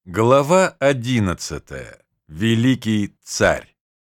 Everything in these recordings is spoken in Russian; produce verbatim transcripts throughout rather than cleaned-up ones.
Глава одиннадцатая. Великий царь.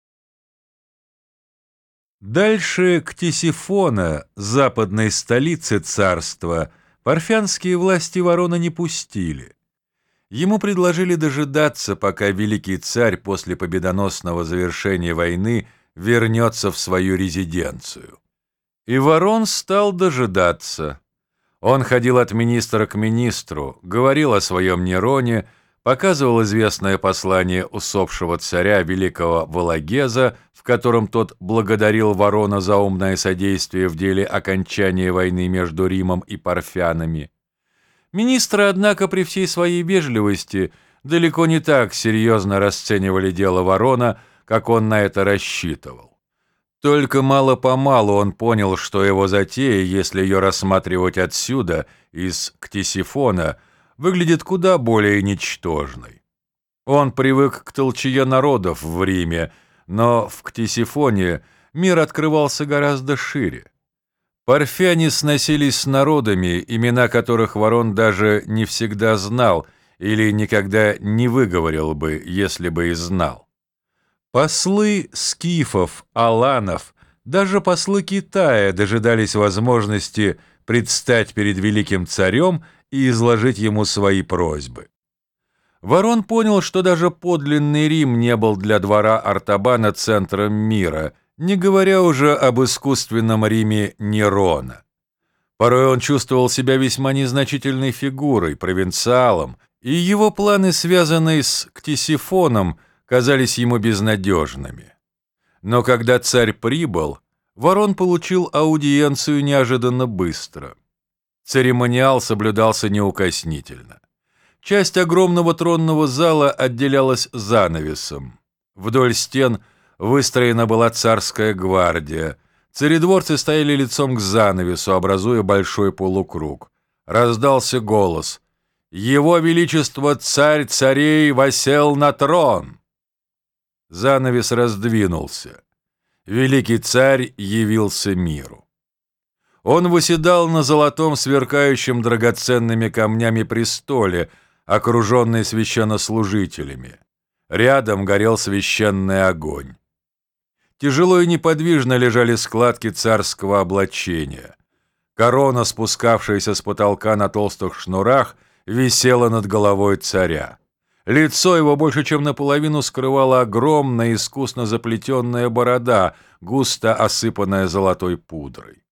Дальше Ктесифона, западной столицы царства, парфянские власти Ворона не пустили. Ему предложили дожидаться, пока великий царь после победоносного завершения войны вернется в свою резиденцию. И Ворон стал дожидаться. Он ходил от министра к министру, говорил о своем Нероне, показывал известное послание усопшего царя великого Вологеза, в котором тот благодарил Ворона за умное содействие в деле окончания войны между Римом и парфянами. Министры, однако, при всей своей вежливости далеко не так серьезно расценивали дело Ворона, как он на это рассчитывал. Только мало-помалу он понял, что его затея, если ее рассматривать отсюда, из Ктесифона, выглядит куда более ничтожной. Он привык к толчее народов в Риме, но в Ктесифоне мир открывался гораздо шире. Парфяне сносились с народами, имена которых Ворон даже не всегда знал или никогда не выговорил бы, если бы и знал. Послы скифов, аланов, даже послы Китая дожидались возможности предстать перед великим царем и изложить ему свои просьбы. Ворон понял, что даже подлинный Рим не был для двора Артабана центром мира, не говоря уже об искусственном Риме Нерона. Порой он чувствовал себя весьма незначительной фигурой, провинциалом, и его планы, связанные с Ктесифоном, казались ему безнадежными. Но когда царь прибыл, Ворон получил аудиенцию неожиданно быстро. Церемониал соблюдался неукоснительно. Часть огромного тронного зала отделялась занавесом. Вдоль стен выстроена была царская гвардия. Царедворцы стояли лицом к занавесу, образуя большой полукруг. Раздался голос: «Его Величество царь царей восел на трон!» Занавес раздвинулся. Великий царь явился миру. Он восседал на золотом, сверкающем драгоценными камнями престоле, окруженный священнослужителями. Рядом горел священный огонь. Тяжело и неподвижно лежали складки царского облачения. Корона, спускавшаяся с потолка на толстых шнурах, висела над головой царя. Лицо его больше чем наполовину скрывала огромная искусно заплетенная борода, густо осыпанная золотой пудрой.